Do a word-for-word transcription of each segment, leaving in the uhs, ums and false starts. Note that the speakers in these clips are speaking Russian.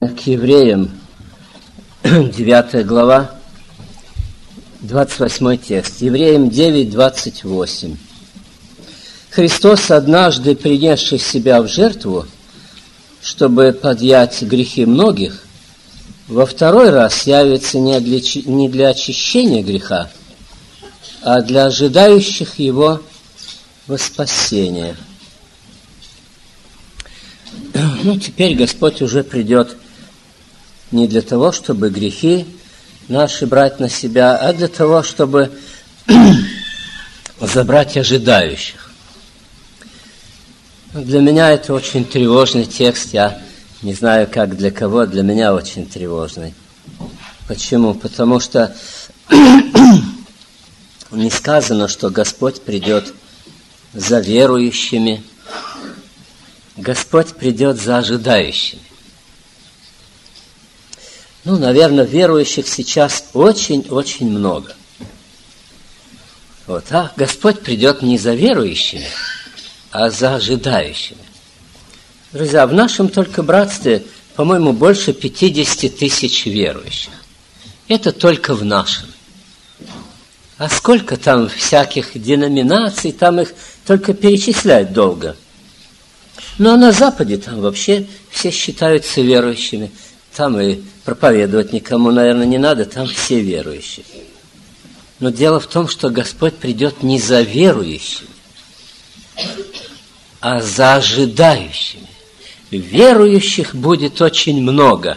К евреям, девятая глава, двадцать восьмой текст. Евреям девять, двадцать восемь. Христос, однажды принесший себя в жертву, чтобы подъять грехи многих, во второй раз явится не для, не для очищения греха, а для ожидающих его во спасение. Ну, теперь Господь уже придет не для того, чтобы грехи наши брать на себя, а для того, чтобы забрать ожидающих. Для меня это очень тревожный текст. Я не знаю, как для кого, для меня очень тревожный. Почему? Потому что не сказано, что Господь придет за верующими. Господь придет за ожидающими. Ну, наверное, верующих сейчас очень-очень много. Вот, а Господь придет не за верующими, а за ожидающими. Друзья, в нашем только братстве, по-моему, больше пятьдесят тысяч верующих. Это только в нашем. А сколько там всяких деноминаций, там их только перечислять долго. Ну, а на Западе там вообще все считаются верующими. Там и проповедовать никому, наверное, не надо, там все верующие. Но дело в том, что Господь придет не за верующими, а за ожидающими. Верующих будет очень много.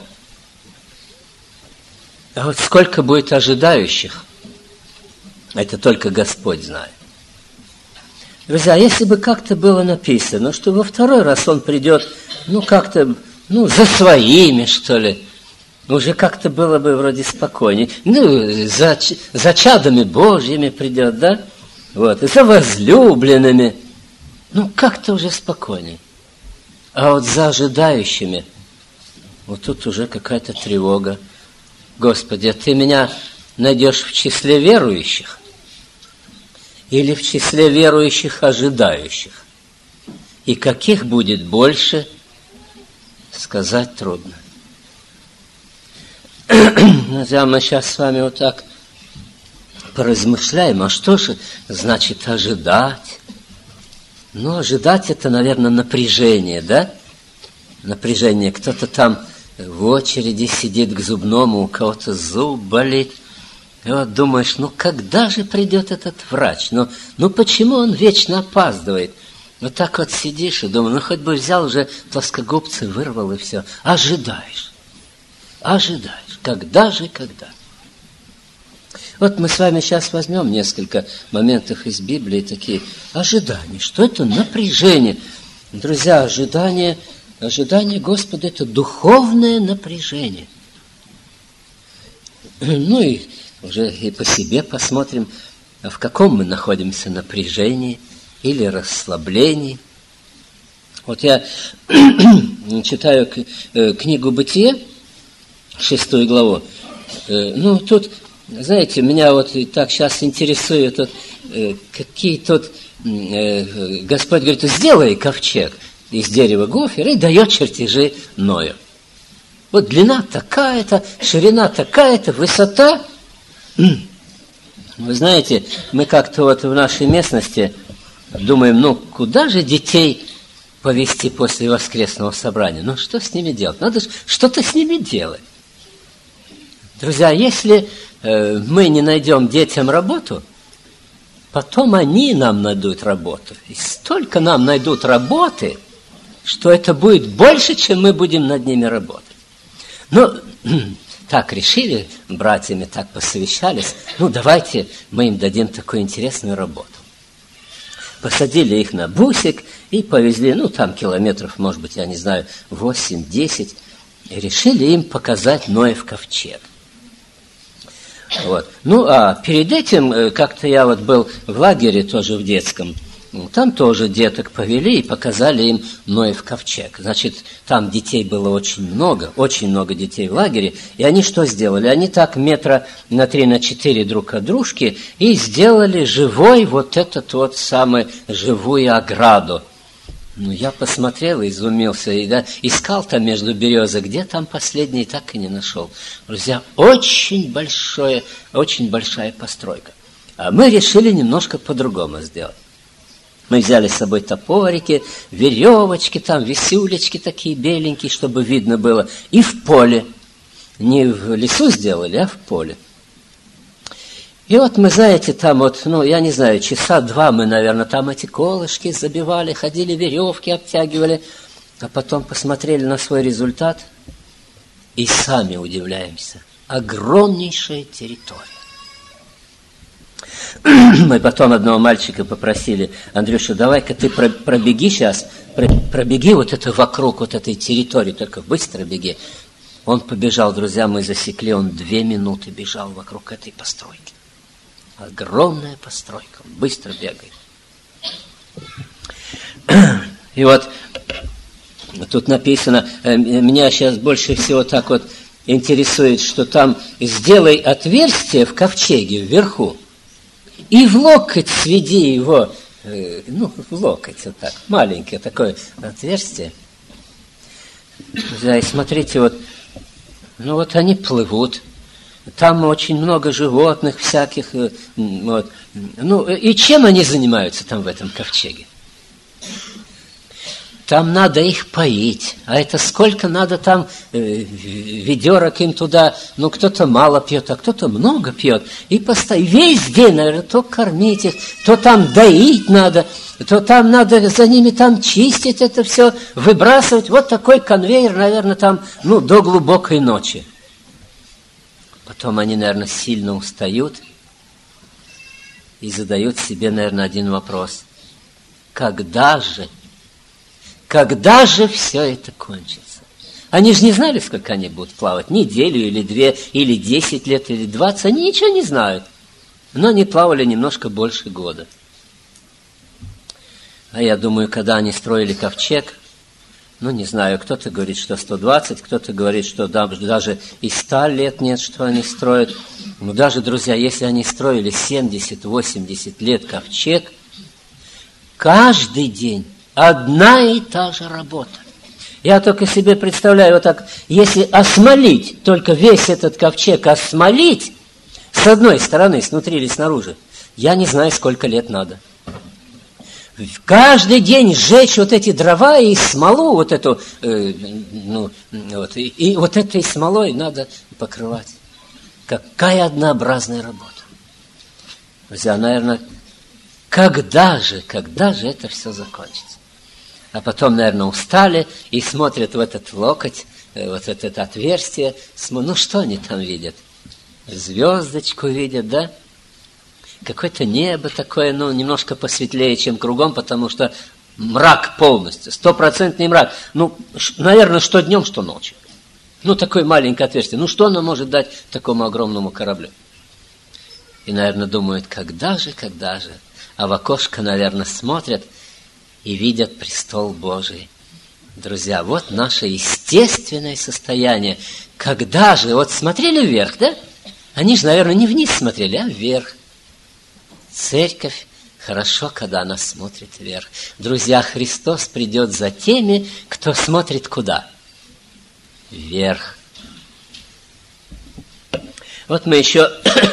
А вот сколько будет ожидающих, это только Господь знает. Друзья, если бы как-то было написано, что во второй раз Он придет, ну, как-то, ну, за своими, что ли, уже как-то было бы вроде спокойнее. Ну, за, за чадами Божьими придет, да? Вот, и за возлюбленными. Ну, как-то уже спокойнее. А вот за ожидающими, вот тут уже какая-то тревога. Господи, а Ты меня найдешь в числе верующих? Или в числе верующих ожидающих? И каких будет больше, сказать трудно. Друзья, мы сейчас с вами вот так поразмышляем, а что же значит ожидать? Ну, ожидать это, наверное, напряжение, да? Напряжение. Кто-то там в очереди сидит к зубному, у кого-то зуб болит. И вот думаешь, ну когда же придет этот врач? Ну, ну почему он вечно опаздывает? Вот так вот сидишь и думаешь, ну хоть бы взял уже плоскогубцы, вырвал и все. Ожидаешь. Ожидаешь. Когда же, когда? Вот мы с вами сейчас возьмем несколько моментов из Библии, такие ожидания. Что это? Напряжение. Друзья, ожидание, ожидание Господа – это духовное напряжение. Ну и уже и по себе посмотрим, в каком мы находимся напряжении или расслаблении. Вот я читаю книгу «Бытие», шестую главу. Ну, тут, знаете, меня вот и так сейчас интересует, вот, какие тут Господь говорит, сделай ковчег из дерева гофера и дает чертежи Ною. Вот длина такая-то, ширина такая-то, высота. Вы знаете, мы как-то вот в нашей местности думаем, ну, куда же детей повезти после воскресного собрания? Ну, что с ними делать? Надо же что-то с ними делать. Друзья, если э, мы не найдем детям работу, потом они нам найдут работу. И столько нам найдут работы, что это будет больше, чем мы будем над ними работать. Ну, так решили, братьями так посовещались, ну, давайте мы им дадим такую интересную работу. Посадили их на бусик и повезли, ну, там километров, может быть, я не знаю, восемь-десять, и решили им показать Ноев ковчег. Вот. Ну, а перед этим, как-то я вот был в лагере тоже в детском, там тоже деток повели и показали им Ноев ковчег. Значит, там детей было очень много, очень много детей в лагере. И они что сделали? Они так метра на три, на четыре друг от дружки и сделали живой вот этот вот самый живую ограду. Ну, я посмотрел и изумился, и, да, искал там между березок, где там последний, так и не нашел. Друзья, очень большое, очень большая постройка. А мы решили немножко по-другому сделать. Мы взяли с собой топорики, веревочки, там висюлечки такие беленькие, чтобы видно было, и в поле. Не в лесу сделали, а в поле. И вот мы, знаете, там вот, ну, я не знаю, часа два мы, наверное, там эти колышки забивали, ходили, веревки обтягивали, а потом посмотрели на свой результат и сами удивляемся. Огромнейшая территория. Мы потом одного мальчика попросили: Андрюша, давай-ка ты пробеги сейчас, пробеги вот это вокруг вот этой территории, только быстро беги. Он побежал, друзья, мы засекли, он две минуты бежал вокруг этой постройки. Огромная постройка, он быстро бегает. И вот тут написано, меня сейчас больше всего так вот интересует, что там сделай отверстие в ковчеге вверху и в локоть сведи его, ну, в локоть вот так, маленькое такое отверстие. Да, и смотрите, вот, ну вот они плывут. Там очень много животных всяких. Вот. Ну, и чем они занимаются там в этом ковчеге? Там надо их поить. А это сколько надо там э, ведерок им туда. Ну, кто-то мало пьет, а кто-то много пьет. И постоянно, весь день, наверное, то кормить их, то там доить надо, то там надо за ними там чистить это все, выбрасывать. Вот такой конвейер, наверное, там, ну, до глубокой ночи. Потом они, наверное, сильно устают и задают себе, наверное, один вопрос. Когда же, когда же все это кончится? Они же не знали, сколько они будут плавать. Неделю или две, или десять лет, или двадцать. Они ничего не знают. Но они плавали немножко больше года. А я думаю, когда они строили ковчег, ну, не знаю, кто-то говорит, что сто двадцать, кто-то говорит, что даже и ста лет нет, что они строят. Но даже, друзья, если они строили семьдесят-восемьдесят лет ковчег, каждый день одна и та же работа. Я только себе представляю, вот так, если осмолить, только весь этот ковчег осмолить, с одной стороны, снутри или снаружи, я не знаю, сколько лет надо. Каждый день сжечь вот эти дрова и смолу, вот эту, э, ну, вот, и, и вот этой смолой надо покрывать. Какая однообразная работа. Друзья, наверное, когда же, когда же это все закончится? А потом, наверное, устали и смотрят в этот локоть, э, вот это отверстие. Ну, что они там видят? Звездочку видят, да? Какое-то небо такое, ну, немножко посветлее, чем кругом, потому что мрак полностью, стопроцентный мрак. Ну, наверное, что днем, что ночью. Ну, такое маленькое отверстие. Ну, что оно может дать такому огромному кораблю? И, наверное, думают, когда же, когда же. А в окошко, наверное, смотрят и видят престол Божий. Друзья, вот наше естественное состояние. Когда же? Вот смотрели вверх, да? Они же, наверное, не вниз смотрели, а вверх. Церковь хорошо, когда она смотрит вверх. Друзья, Христос придет за теми, кто смотрит куда? Вверх. Вот мы еще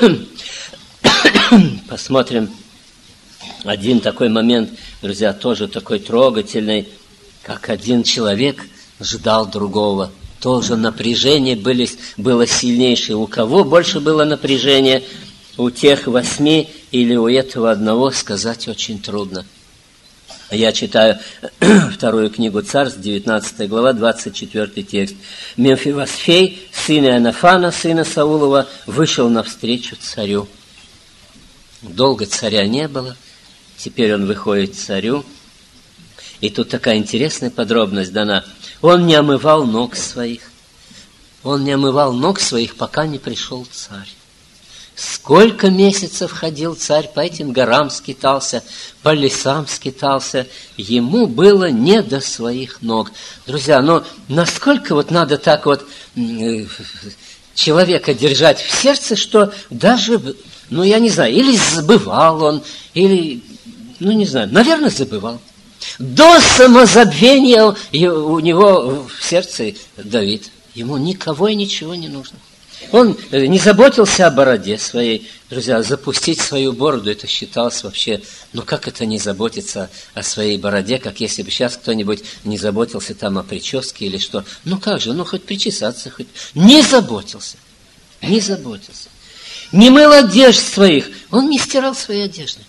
посмотрим один такой момент, друзья, тоже такой трогательный, как один человек ждал другого. Тоже напряжение были, было сильнейшее. У кого больше было напряжение? У тех восьми или у этого одного сказать очень трудно. Я читаю вторую книгу Царств, девятнадцатая глава, двадцать четвёртый текст. Мефивосфей, сын Иоаннафана, сына Саулова, вышел навстречу царю. Долго царя не было, теперь он выходит к царю. И тут такая интересная подробность дана. Он не омывал ног своих. Он не омывал ног своих, пока не пришел царь. Сколько месяцев ходил царь, по этим горам скитался, по лесам скитался. Ему было не до своих ног. Друзья, но насколько вот надо так вот человека держать в сердце, что даже, ну я не знаю, или забывал он, или, ну не знаю, наверное, забывал. До самозабвения у него в сердце Давид. Ему никого и ничего не нужно. Он не заботился о бороде своей. Друзья, запустить свою бороду, это считалось вообще, ну как это не заботиться о своей бороде, как если бы сейчас кто-нибудь не заботился там о прическе или что. Ну как же, ну хоть причесаться, хоть... Не заботился, не заботился. Не мыл одежд своих, он не стирал свои одежды.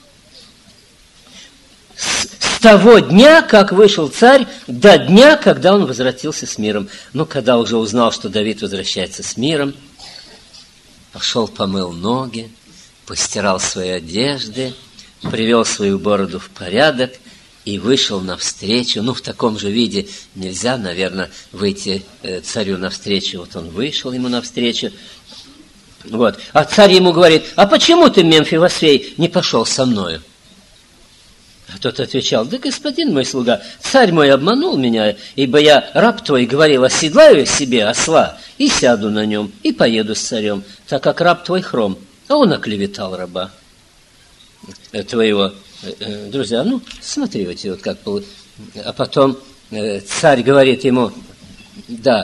С того дня, как вышел царь, до дня, когда он возвратился с миром. Ну, когда уже узнал, что Давид возвращается с миром, пошел, помыл ноги, постирал свои одежды, привел свою бороду в порядок и вышел навстречу. Ну, в таком же виде нельзя, наверное, выйти царю навстречу. Вот он вышел ему навстречу. Вот. А царь ему говорит: а почему ты, Мемфивосфей, не пошел со мною? А тот отвечал: да, господин мой слуга, царь мой обманул меня, ибо я, раб твой, говорил: оседлаю себе осла и сяду на нем, и поеду с царем, так как раб твой хром. А он оклеветал раба твоего. Друзья, ну, смотрите, вот как было. А потом царь говорит ему: да,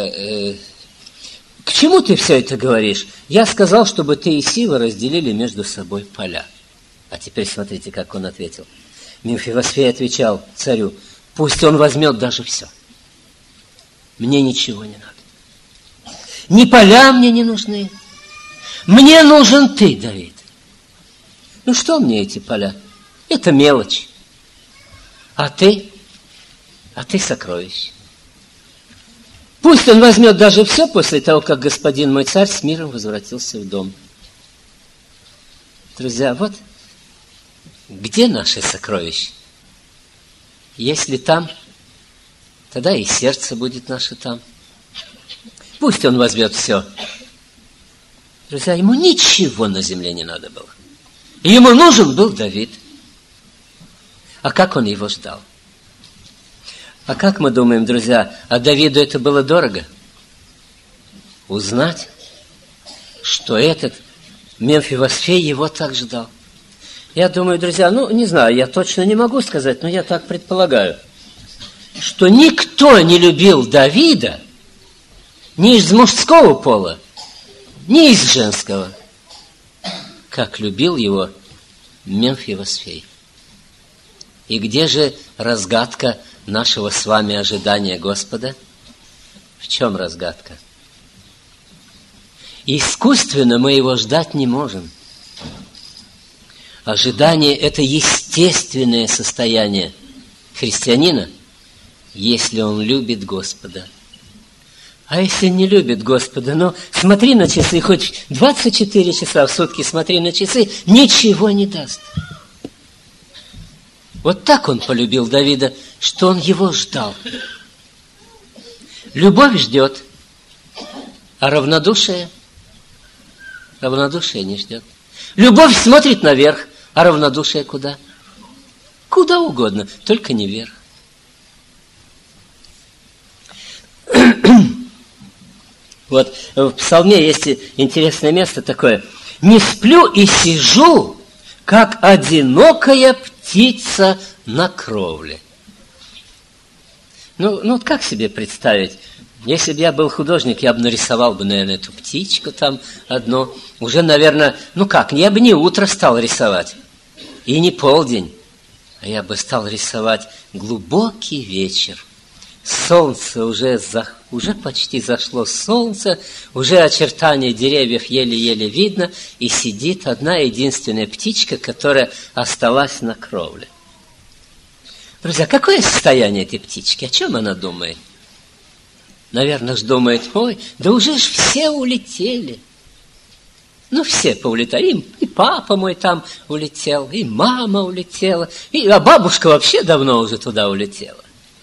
к чему ты все это говоришь? Я сказал, чтобы ты и Сива разделили между собой поля. А теперь смотрите, как он ответил. Мемфивосфей отвечал царю: пусть он возьмет даже все. Мне ничего не надо. Ни поля мне не нужны. Мне нужен ты, Давид. Ну что мне эти поля? Это мелочь. А ты? А ты сокровище. Пусть он возьмет даже все после того, как господин мой царь с миром возвратился в дом. Друзья, вот где наши сокровища? Если там, тогда и сердце будет наше там. Пусть он возьмет все. Друзья, ему ничего на земле не надо было. Ему нужен был Давид. А как он его ждал? А как мы думаем, друзья, а Давиду это было дорого? Узнать, что этот Мемфивосфей его так ждал. Я думаю, друзья, ну, не знаю, я точно не могу сказать, но я так предполагаю, что никто не любил Давида ни из мужского пола, ни из женского, как любил его Мемфивосфей. И где же разгадка нашего с вами ожидания Господа? В чем разгадка? Искусственно мы его ждать не можем. Ожидание – это естественное состояние христианина, если он любит Господа. А если не любит Господа, ну, смотри на часы, хоть двадцать четыре часа в сутки смотри на часы, ничего не даст. Вот так он полюбил Давида, что он его ждал. Любовь ждет, а равнодушие, равнодушие не ждет. Любовь смотрит наверх, а равнодушие куда? Куда угодно, только не вверх. Вот в Псалме есть интересное место такое. «Не сплю и сижу, как одинокая птица на кровле». Ну, ну вот как себе представить? Если бы я был художник, я бы нарисовал бы, наверное, эту птичку там одну. Уже, наверное, ну как, я бы не утро стал рисовать, и не полдень, а я бы стал рисовать глубокий вечер. Солнце уже, за, уже почти зашло солнце, уже очертания деревьев еле-еле видно, и сидит одна единственная птичка, которая осталась на кровле. Друзья, какое состояние этой птички? О чем она думает? Наверное, ж думает: ой, да уже ж все улетели. Ну, все поулетали. И папа мой там улетел, и мама улетела, и, а бабушка вообще давно уже туда улетела.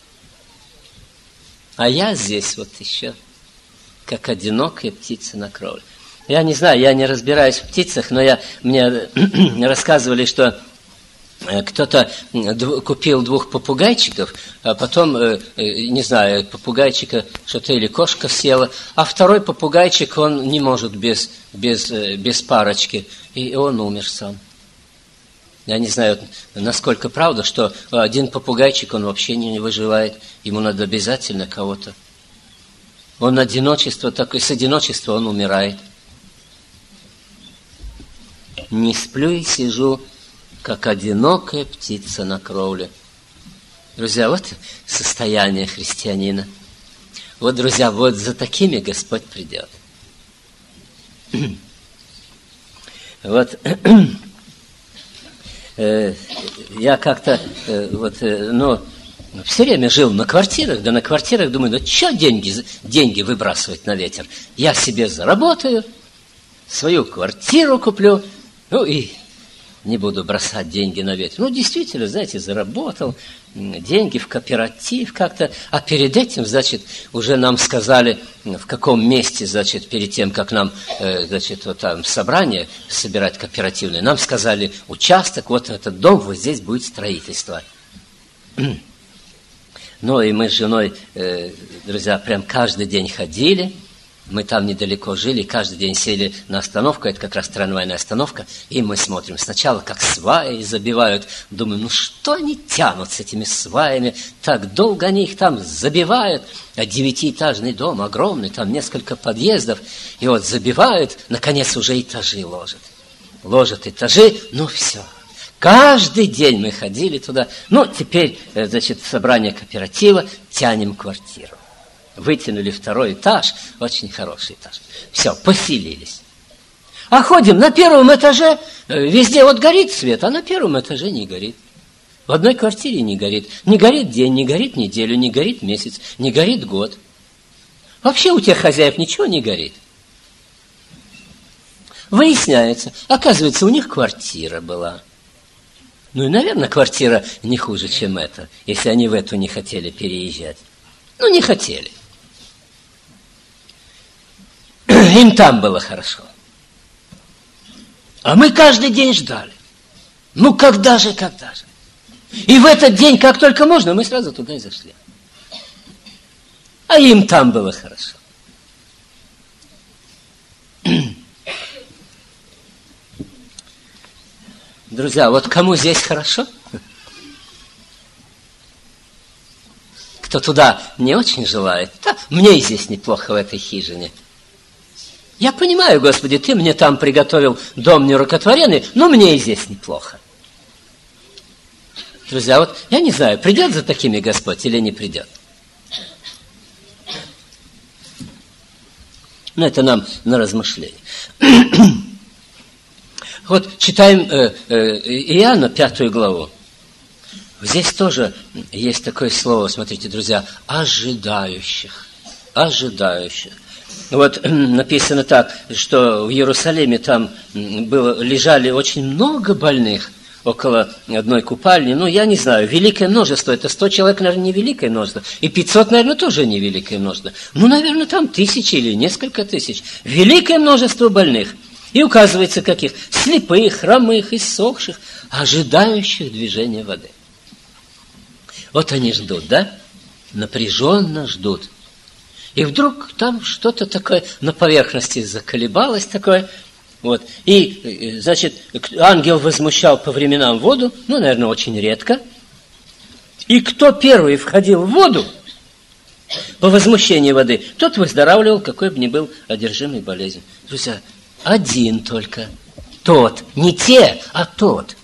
А я здесь вот еще, как одинокая птица на кровле. Я не знаю, я не разбираюсь в птицах, но я, мне рассказывали, что кто-то купил двух попугайчиков, а потом, не знаю, попугайчика что-то или кошка съела, а второй попугайчик, он не может без, без, без парочки, и он умер сам. Я не знаю, насколько правда, что один попугайчик, он вообще не выживает. Ему надо обязательно кого-то. Он одиночество, такое, с одиночества он умирает. Не сплю и сижу, как одинокая птица на кровле. Друзья, вот состояние христианина. Вот, друзья, вот за такими Господь придет. Вот я как-то вот, ну, все время жил на квартирах, да на квартирах думаю, да что деньги, деньги выбрасывать на ветер? Я себе заработаю, свою квартиру куплю, ну и не буду бросать деньги на ветер. Ну, действительно, знаете, заработал деньги в кооператив как-то. А перед этим, значит, уже нам сказали, в каком месте, значит, перед тем, как нам, значит, вот там собрание собирать кооперативное, нам сказали, участок, вот этот дом, вот здесь будет строительство. Ну, и мы с женой, друзья, прям каждый день ходили. Мы там недалеко жили, каждый день сели на остановку, это как раз трамвайная остановка, и мы смотрим сначала, как сваи забивают. Думаю, ну что они тянут с этими сваями, так долго они их там забивают. А девятиэтажный дом огромный, там несколько подъездов, и вот забивают, наконец уже этажи ложат. Ложат этажи, ну все. Каждый день мы ходили туда. Ну, теперь, значит, собрание кооператива, тянем квартиру. Вытянули второй этаж, очень хороший этаж. Все, поселились. А ходим на первом этаже, везде вот горит свет, а на первом этаже не горит. В одной квартире не горит. Не горит день, не горит неделю, не горит месяц, не горит год. Вообще у тех хозяев ничего не горит. Выясняется, оказывается, у них квартира была. Ну и, наверное, квартира не хуже, чем эта, если они в эту не хотели переезжать. Ну, не хотели. Им там было хорошо. А мы каждый день ждали. Ну, когда же, когда же? И в этот день, как только можно, мы сразу туда и зашли. А им там было хорошо. Друзья, вот кому здесь хорошо? Кто туда не очень желает, да, мне и здесь неплохо в этой хижине. Я понимаю, Господи, Ты мне там приготовил дом нерукотворенный, но мне и здесь неплохо. Друзья, вот я не знаю, придет за такими Господь или не придет. Но это нам на размышление. Вот читаем э, э, Иоанна, пятую главу. Здесь тоже есть такое слово, смотрите, друзья, ожидающих. Ожидающих. Вот написано так, что в Иерусалиме там было, лежали очень много больных около одной купальни. Ну, я не знаю, великое множество. Это сто человек, наверное, не великое множество. И пятьсот, наверное, тоже не великое множество. Ну, наверное, там тысячи или несколько тысяч. Великое множество больных. И указывается, каких? Слепых, хромых, иссохших, ожидающих движения воды. Вот они ждут, да? Напряженно ждут. И вдруг там что-то такое на поверхности заколебалось такое. Вот. И, значит, ангел возмущал по временам воду, ну, наверное, очень редко. И кто первый входил в воду по возмущению воды, тот выздоравливал, какой бы ни был одержимый болезнью. Друзья, один только. Тот. Не те, а тот.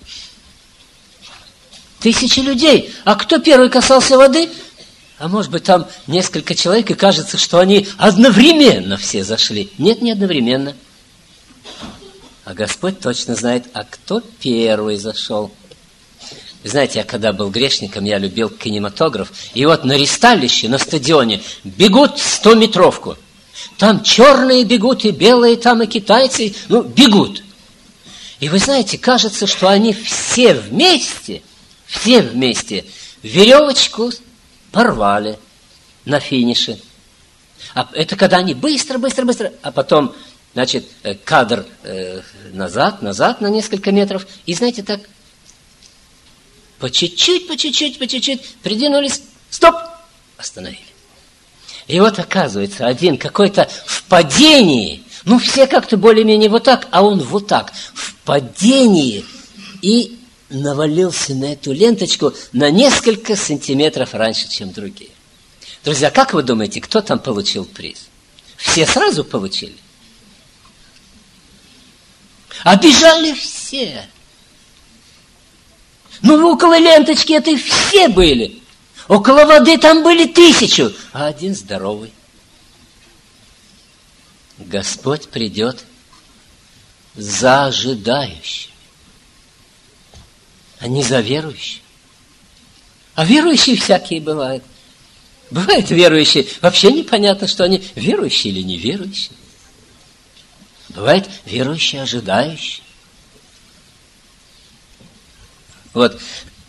Тысячи людей. А кто первый касался воды? А может быть, там несколько человек, и кажется, что они одновременно все зашли. Нет, не одновременно. А Господь точно знает, а кто первый зашел. Вы знаете, я когда был грешником, я любил кинематограф. И вот на ристалище, на стадионе бегут стометровку. Там черные бегут, и белые там, и китайцы. Ну, бегут. И вы знаете, кажется, что они все вместе, все вместе веревочку порвали на финише. А это когда они быстро, быстро, быстро, а потом, значит, кадр э, назад, назад на несколько метров. И знаете, так по чуть-чуть, по чуть-чуть, по чуть-чуть придвинулись, стоп, остановили. И вот оказывается, один какой-то в падении, ну все как-то более-менее вот так, а он вот так, в падении, и навалился на эту ленточку на несколько сантиметров раньше, чем другие. Друзья, как вы думаете, кто там получил приз? Все сразу получили? А бежали все. Ну, около ленточки этой все были. Около воды там были тысячу, а один здоровый. Господь придет за ожидающими, а не за верующими. А верующие всякие бывают. Бывают верующие, вообще непонятно, что они верующие или неверующие. Бывают верующие, ожидающие. Вот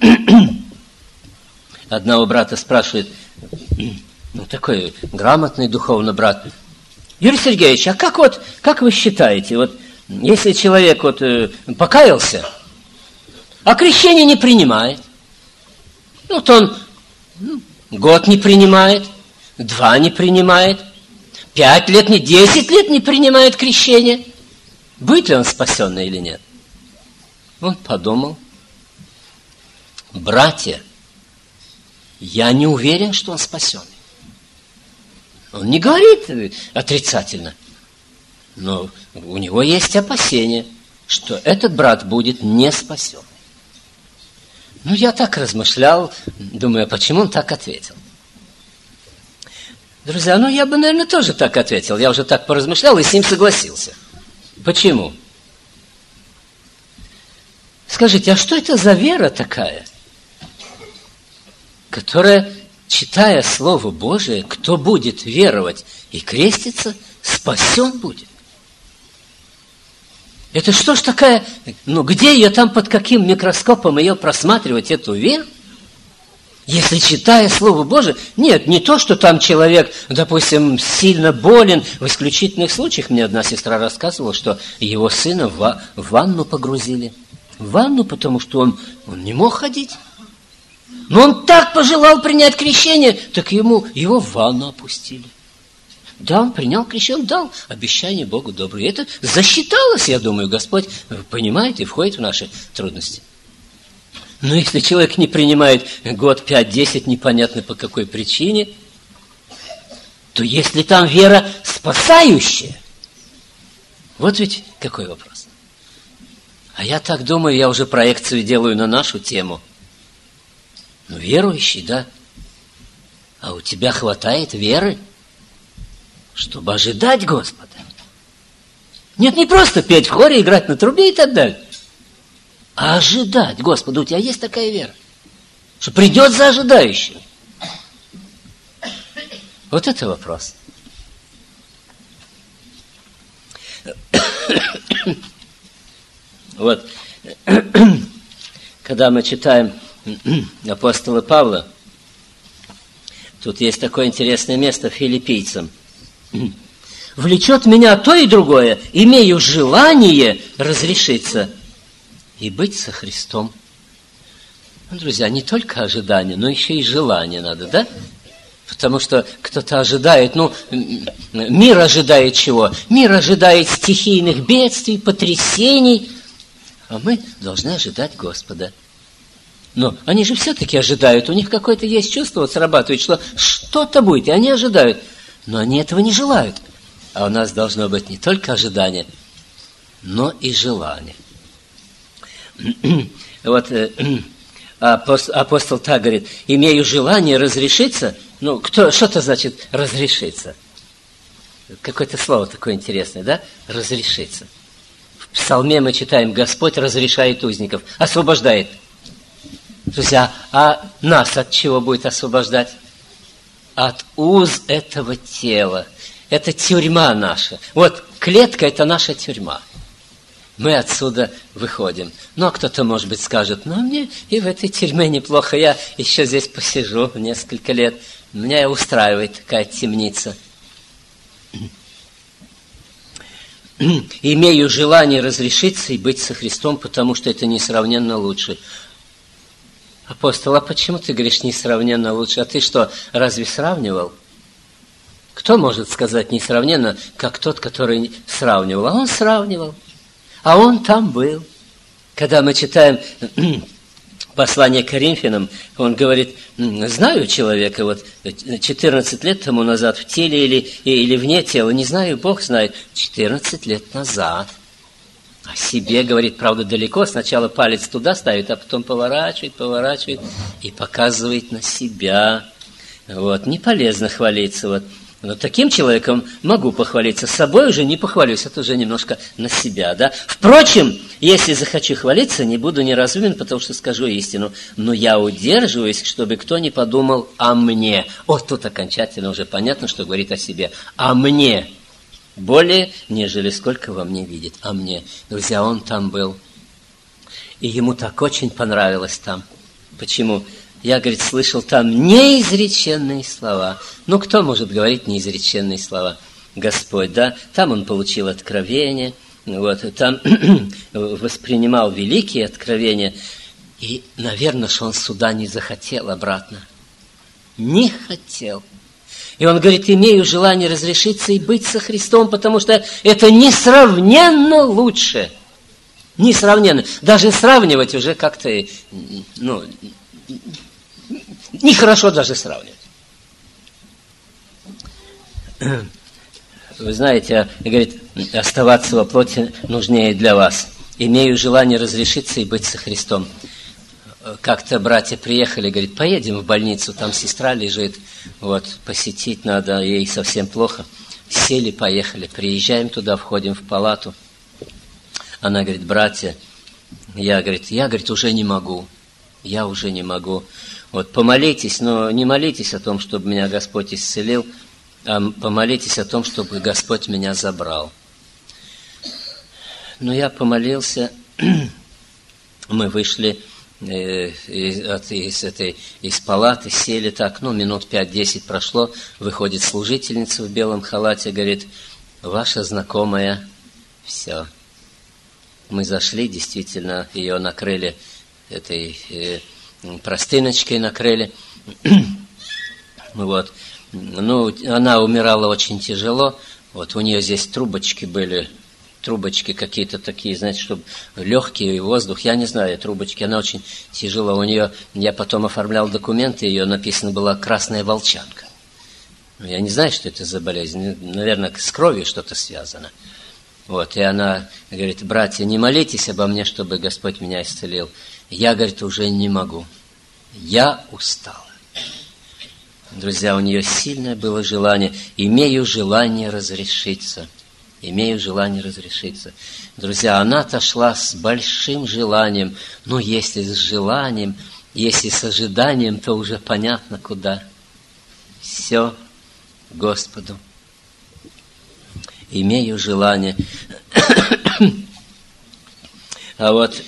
одного брата спрашивает, ну, такой грамотный духовный брат: Юрий Сергеевич, а как вот, как вы считаете, вот если человек вот э, покаялся, а крещение не принимает, ну, то он ну, год не принимает, два не принимает, пять лет, не десять лет не принимает крещение, будет ли он спасенный или нет? Он подумал: братья, я не уверен, что он спасенный. Он не говорит отрицательно, но у него есть опасения, что этот брат будет не спасенный. Ну, я так размышлял, думаю, почему он так ответил. Друзья, ну, я бы, наверное, тоже так ответил. Я уже так поразмышлял и с ним согласился. Почему? Скажите, а что это за вера такая, которая, читая Слово Божие, кто будет веровать и креститься, спасен будет? Это что ж такая, ну где ее там, под каким микроскопом ее просматривать, эту веру? Если, читая Слово Божие, нет, не то, что там человек, допустим, сильно болен. В исключительных случаях мне одна сестра рассказывала, что его сына в, ва- в ванну погрузили. В ванну, потому что он, он не мог ходить. Но он так пожелал принять крещение, так ему его в ванну опустили. Да, он принял крещение, он дал обещание Богу доброе. И это засчиталось, я думаю, Господь понимает и входит в наши трудности. Но если человек не принимает год, пять, десять, непонятно по какой причине, то если там вера спасающая, вот ведь какой вопрос. А я так думаю, я уже проекцию делаю на нашу тему. Ну, верующий, да. А у тебя хватает веры, чтобы ожидать Господа. Нет, не просто петь в хоре, играть на трубе и так далее. А ожидать Господа. У тебя есть такая вера, что придет за ожидающим. Вот это вопрос. Вот, когда мы читаем апостола Павла, тут есть такое интересное место филиппийцам. «Влечет меня то и другое, имею желание разрешиться и быть со Христом». Ну, друзья, не только ожидание, но еще и желание надо, да? Потому что кто-то ожидает, ну, мир ожидает чего? Мир ожидает стихийных бедствий, потрясений, а мы должны ожидать Господа. Но они же все-таки ожидают, у них какое-то есть чувство, вот срабатывает, что что-то будет, и они ожидают. Но они этого не желают. А у нас должно быть не только ожидание, но и желание. Вот апостол так говорит: имею желание разрешиться. Ну, кто, что это значит разрешиться? Какое-то слово такое интересное, да? Разрешиться. В псалме мы читаем: Господь разрешает узников, освобождает. Друзья, а нас от чего будет освобождать? От уз этого тела. Это тюрьма наша. Вот клетка – это наша тюрьма. Мы отсюда выходим. Но кто-то, может быть, скажет: ну, мне и в этой тюрьме неплохо. Я еще здесь посижу несколько лет. Меня устраивает такая темница. Имею желание разрешиться и быть со Христом, потому что это несравненно лучше. Апостол, а почему ты говоришь несравненно лучше? А ты что, разве сравнивал? Кто может сказать несравненно, как тот, который сравнивал? А он сравнивал. А он там был. когда мы читаем послание к Коринфянам, он говорит, знаю человека, вот четырнадцать лет тому назад в теле или, или вне тела, не знаю, Бог знает, четырнадцать лет назад. О себе говорит, правда, далеко, сначала палец туда ставит, а потом поворачивает, поворачивает и показывает на себя. Вот, не полезно хвалиться, вот. Но таким человеком могу похвалиться, с собой уже не похвалюсь, это уже немножко на себя, да. Впрочем, если захочу хвалиться, не буду неразумен, потому что скажу истину, но я удерживаюсь, чтобы кто не подумал о мне. Вот тут окончательно уже понятно, что говорит о себе. О мне. Более, нежели сколько во мне видит. О мне. Друзья, он там был. И ему так очень понравилось там. Почему? Я, говорит, слышал там неизреченные слова. Ну, кто может говорить неизреченные слова? Господь, да? Там он получил откровение, вот, там воспринимал великие откровения. И, наверное, что он сюда не захотел обратно. Не хотел. И он говорит, имею желание разрешиться и быть со Христом, потому что это несравненно лучше. Несравненно. Даже сравнивать уже как-то, ну, нехорошо даже сравнивать. Вы знаете, говорит, оставаться во плоти нужнее для вас. Имею желание разрешиться и быть со Христом. Как-то братья приехали, говорит, поедем в больницу, там сестра лежит, вот, посетить надо, ей совсем плохо. Сели, поехали, приезжаем туда, входим в палату. Она говорит, братья, я, говорит, я, говорит, уже не могу, я уже не могу. Вот, помолитесь, но не молитесь о том, чтобы меня Господь исцелил, а помолитесь о том, чтобы Господь меня забрал. Ну, я помолился, мы вышли из, из этой из палаты, сели так, ну, минут пять-десять прошло, выходит служительница в белом халате, говорит, ваша знакомая, все. Мы зашли, действительно, ее накрыли этой э, простыночкой, накрыли. Вот. Ну, она умирала очень тяжело, вот, у нее здесь трубочки были, трубочки какие-то такие, знаете, чтобы легкий воздух, я не знаю, трубочки, она очень тяжело. У нее, я потом оформлял документы, ее написано была «красная волчанка». Я не знаю, что это за болезнь, наверное, с кровью что-то связано. Вот, и она говорит, братья, не молитесь обо мне, чтобы Господь меня исцелил. Я, говорит, уже не могу, я устала. Друзья, у нее сильное было желание, имею желание разрешиться. Имею желание разрешиться. Друзья, она отошла с большим желанием. Но если с желанием, если с ожиданием, то уже понятно куда. Все Господу. Имею желание. А вот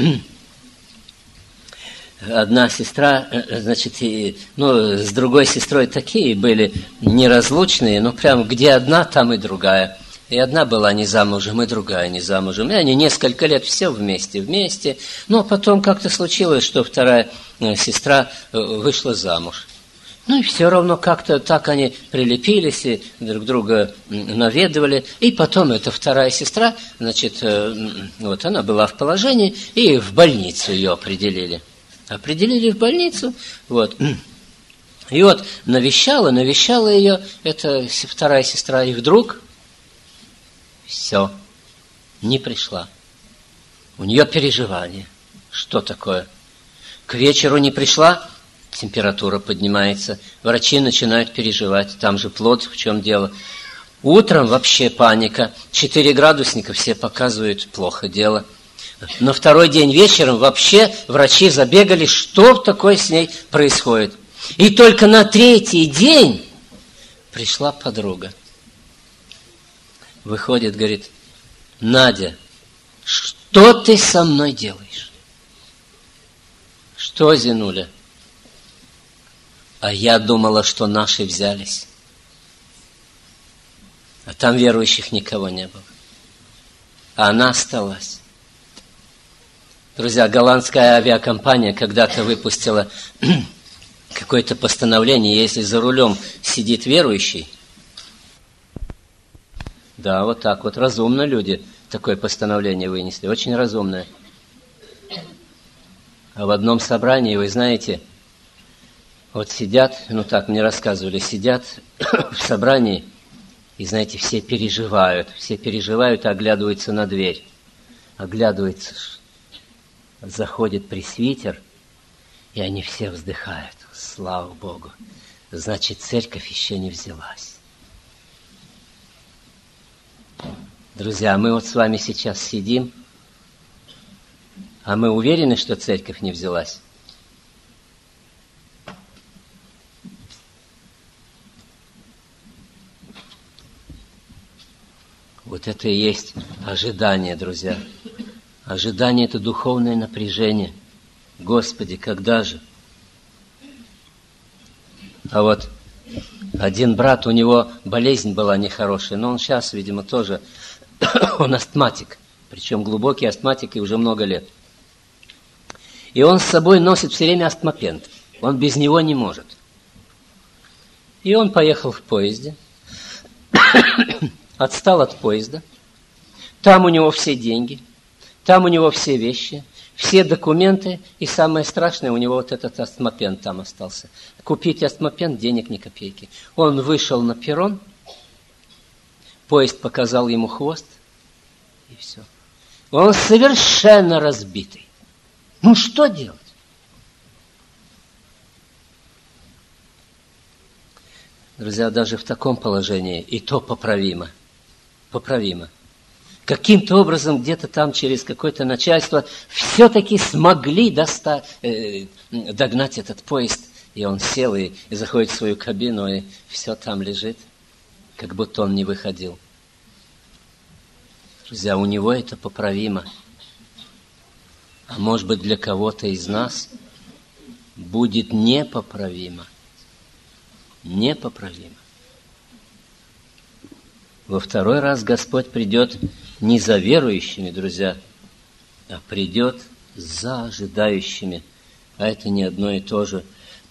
одна сестра, значит, и, ну, с другой сестрой такие были неразлучные, но прям где одна, там и другая. И одна была не замужем, и другая не замужем. И они несколько лет все вместе, вместе. Но потом как-то случилось, что вторая сестра вышла замуж. Ну и все равно как-то так они прилепились и друг друга наведывали. И потом эта вторая сестра, значит, вот она была в положении, и в больницу ее определили. Определили в больницу, вот. И вот навещала, навещала ее эта вторая сестра, и вдруг все, не пришла. У нее переживание. Что такое? К вечеру не пришла, температура поднимается, врачи начинают переживать, там же плод, в чем дело. Утром вообще паника, четыре градусника, все показывают, плохо дело. На второй день вечером вообще врачи забегали, что такое с ней происходит. И только на третий день пришла подруга. Выходит, говорит, Надя, что ты со мной делаешь? Что, Зинуля? А я думала, что наши взялись. А там верующих никого не было. А она осталась. Друзья, голландская авиакомпания когда-то выпустила какое-то постановление, если за рулем сидит верующий. Да, вот так вот, разумно люди такое постановление вынесли, очень разумное. А в одном собрании, вы знаете, вот сидят, ну так мне рассказывали, сидят в собрании, и, знаете, все переживают, все переживают и оглядываются на дверь. Оглядывается, заходит пресвитер, и они все вздыхают. Слава Богу. Значит, церковь еще не взялась. Друзья, мы вот с вами сейчас сидим, а мы уверены, что церковь не взялась? Вот это и есть ожидание, друзья. Ожидание – это духовное напряжение. Господи, когда же? А вот один брат, у него болезнь была нехорошая, но он сейчас, видимо, тоже, он астматик, причем глубокий астматик и уже много лет. И он с собой носит все время астмопент, он без него не может. И он поехал в поезде, отстал от поезда, там у него все деньги, там у него все вещи, все документы, и самое страшное, у него вот этот астмопент там остался. Купить астмопент, денег ни копейки. Он вышел на перрон, поезд показал ему хвост, и все. Он совершенно разбитый. Ну, что делать? Друзья, даже в таком положении и то поправимо. Поправимо. Каким-то образом где-то там через какое-то начальство все-таки смогли доста- э, догнать этот поезд. И он сел и, и заходит в свою кабину, и все там лежит, как будто он не выходил. Друзья, у него это поправимо. А может быть, для кого-то из нас будет непоправимо. Непоправимо. Во второй раз Господь придет не за верующими, друзья, а придет за ожидающими. А это не одно и то же.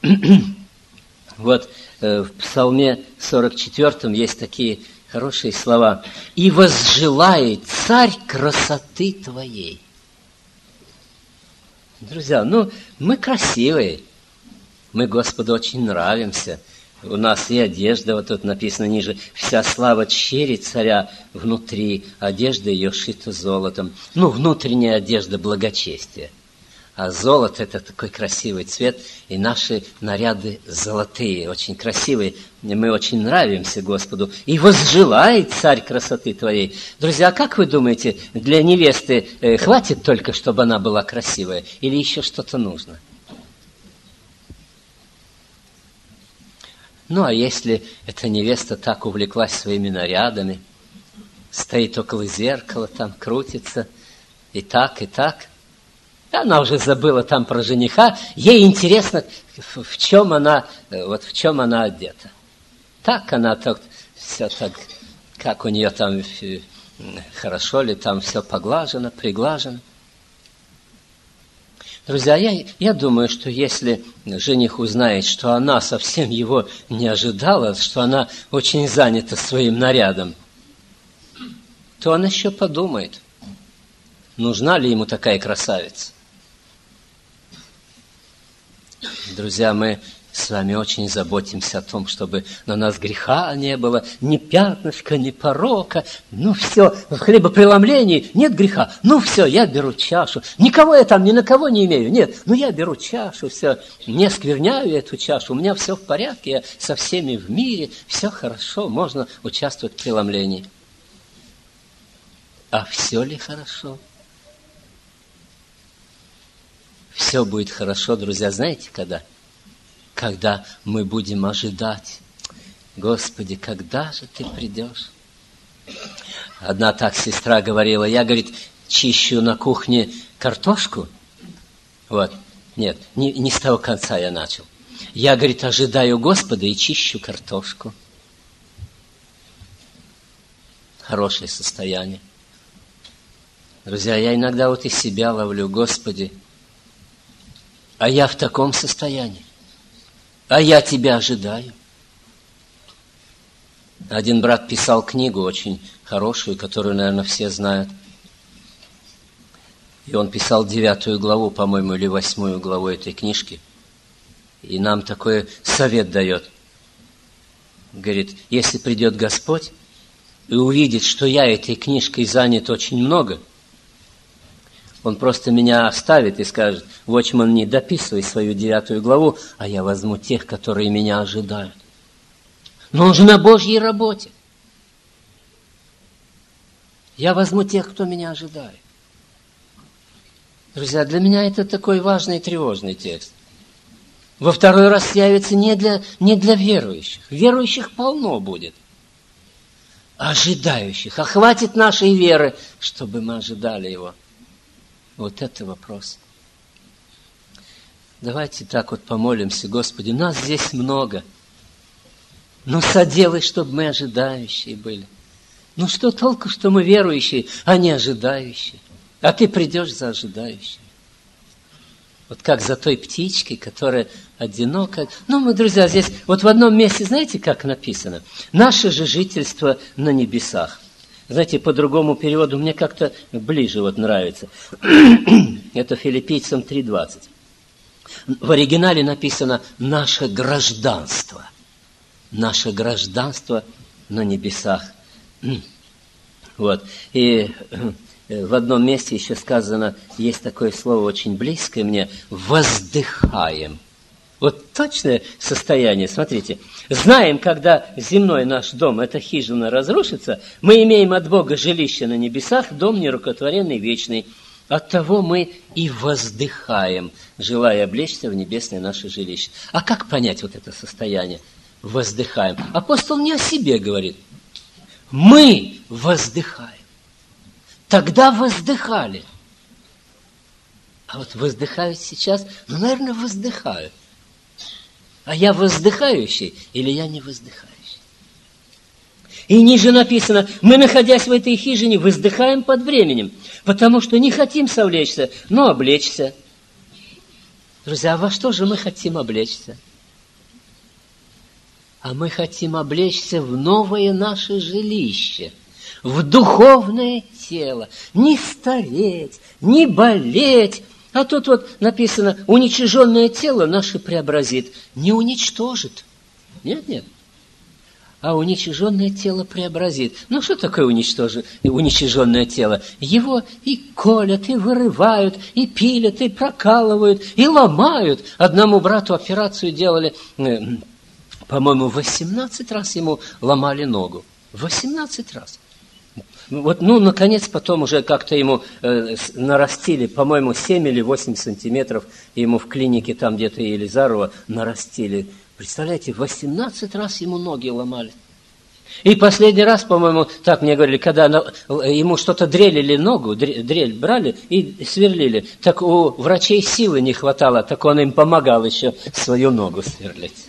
Вот э, в Псалме сорок четвёртом есть такие хорошие слова. «И возжелает царь красоты твоей». Друзья, ну, мы красивые, мы Господу очень нравимся. У нас и одежда, вот тут написано ниже, «Вся слава чери царя внутри, одежда ее шита золотом». Ну, внутренняя одежда благочестия. А золото – это такой красивый цвет, и наши наряды золотые, очень красивые. И мы очень нравимся Господу. «И возжелает царь красоты твоей». Друзья, как вы думаете, для невесты э, хватит только, чтобы она была красивая, или еще что-то нужно? Ну, а если эта невеста так увлеклась своими нарядами, стоит около зеркала, там крутится, и так, и так, она уже забыла там про жениха, ей интересно, в чем она, вот в чем она одета. Так она так, все так, как у нее там, хорошо ли, там все поглажено, приглажено. Друзья, я, я думаю, что если жених узнает, что она совсем его не ожидала, что она очень занята своим нарядом, то он еще подумает, нужна ли ему такая красавица. Друзья, мы с вами очень заботимся о том, чтобы на нас греха не было, ни пятнышка, ни порока. Ну все, в хлебопреломлении нет греха. Ну все, я беру чашу. Никого я там ни на кого не имею. Нет, ну я беру чашу, все, не скверняю эту чашу. У меня все в порядке, я со всеми в мире, все хорошо, можно участвовать в преломлении. А все ли хорошо? Все будет хорошо, друзья, знаете, когда? Когда мы будем ожидать. Господи, когда же ты придешь? Одна так сестра говорила, я, говорит, чищу на кухне картошку. Вот, нет, не, не с того конца я начал. Я, говорит, ожидаю Господа и чищу картошку. Хорошее состояние. Друзья, я иногда вот и себя ловлю, Господи, а я в таком состоянии. А я тебя ожидаю. Один брат писал книгу очень хорошую, которую, наверное, все знают. И он писал девятую главу, по-моему, или восьмую главу этой книжки. И нам такой совет дает. Говорит, если придет Господь и увидит, что я этой книжкой занят очень много, Он просто меня оставит и скажет: Watchman, не дописывай свою девятую главу, а я возьму тех, которые меня ожидают. Но он же на Божьей работе. Я возьму тех, кто меня ожидает. Друзья, для меня это такой важный и тревожный текст. Во второй раз явится не для, не для верующих. Верующих полно будет. Ожидающих. А хватит нашей веры, чтобы мы ожидали Его. Вот это вопрос. Давайте так вот помолимся: Господи, нас здесь много. Ну, соделай, чтобы мы ожидающие были. Ну, что толку, что мы верующие, а не ожидающие? А Ты придешь за ожидающими. Вот как за той птичкой, которая одинока. Ну, мы, друзья, здесь вот в одном месте, знаете, как написано? Наше же жительство на небесах. Знаете, по другому переводу мне как-то ближе вот нравится. Это Филиппийцам три двадцать. В оригинале написано «наше гражданство». Наше гражданство на небесах. Вот. И в одном месте еще сказано, есть такое слово очень близкое мне, «воздыхаем». Вот точное состояние, смотрите. Знаем, когда земной наш дом, эта хижина, разрушится, мы имеем от Бога жилище на небесах, дом нерукотворенный, вечный. Оттого мы и воздыхаем, желая облечься в небесное наше жилище. А как понять вот это состояние? Воздыхаем. Апостол не о себе говорит. Мы воздыхаем. Тогда воздыхали. А вот воздыхают сейчас, ну, наверное, воздыхают. А я воздыхающий или я не воздыхающий? И ниже написано, мы, находясь в этой хижине, воздыхаем под временем, потому что не хотим совлечься, но облечься. Друзья, а во что же мы хотим облечься? А мы хотим облечься в новое наше жилище, в духовное тело, не стареть, не болеть. А тут вот написано, уничиженное тело наше преобразит. Не уничтожит. Нет, нет. А уничиженное тело преобразит. Ну, что такое уничтожи, уничиженное тело? Его и колят, и вырывают, и пилят, и прокалывают, и ломают. Одному брату операцию делали, по-моему, восемнадцать раз ему ломали ногу. восемнадцать раз. Вот, ну, наконец, потом уже как-то ему э, нарастили, по-моему, семь или восемь сантиметров, ему в клинике там где-то Елизарова нарастили. Представляете, восемнадцать раз ему ноги ломали. И последний раз, по-моему, так мне говорили, когда на, ему что-то дрелили ногу, дрель брали и сверлили, так у врачей силы не хватало, так он им помогал еще свою ногу сверлить.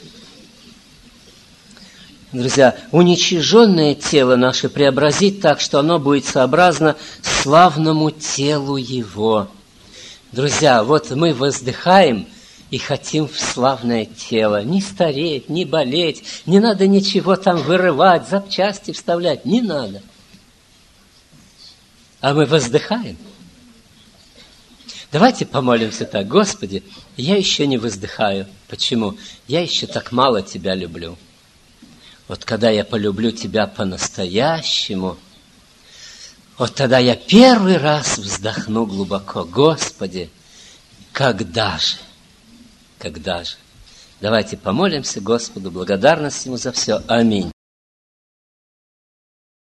Друзья, уничиженное тело наше преобразит так, что оно будет сообразно славному телу Его. Друзья, вот мы воздыхаем и хотим в славное тело. Не стареть, не болеть, не надо ничего там вырывать, запчасти вставлять, не надо. А мы воздыхаем. Давайте помолимся так: Господи, я еще не воздыхаю. Почему? Я еще так мало Тебя люблю. Вот когда я полюблю Тебя по-настоящему, вот тогда я первый раз вздохну глубоко: Господи, когда же? Когда же? Давайте помолимся Господу, благодарность Ему за все. Аминь.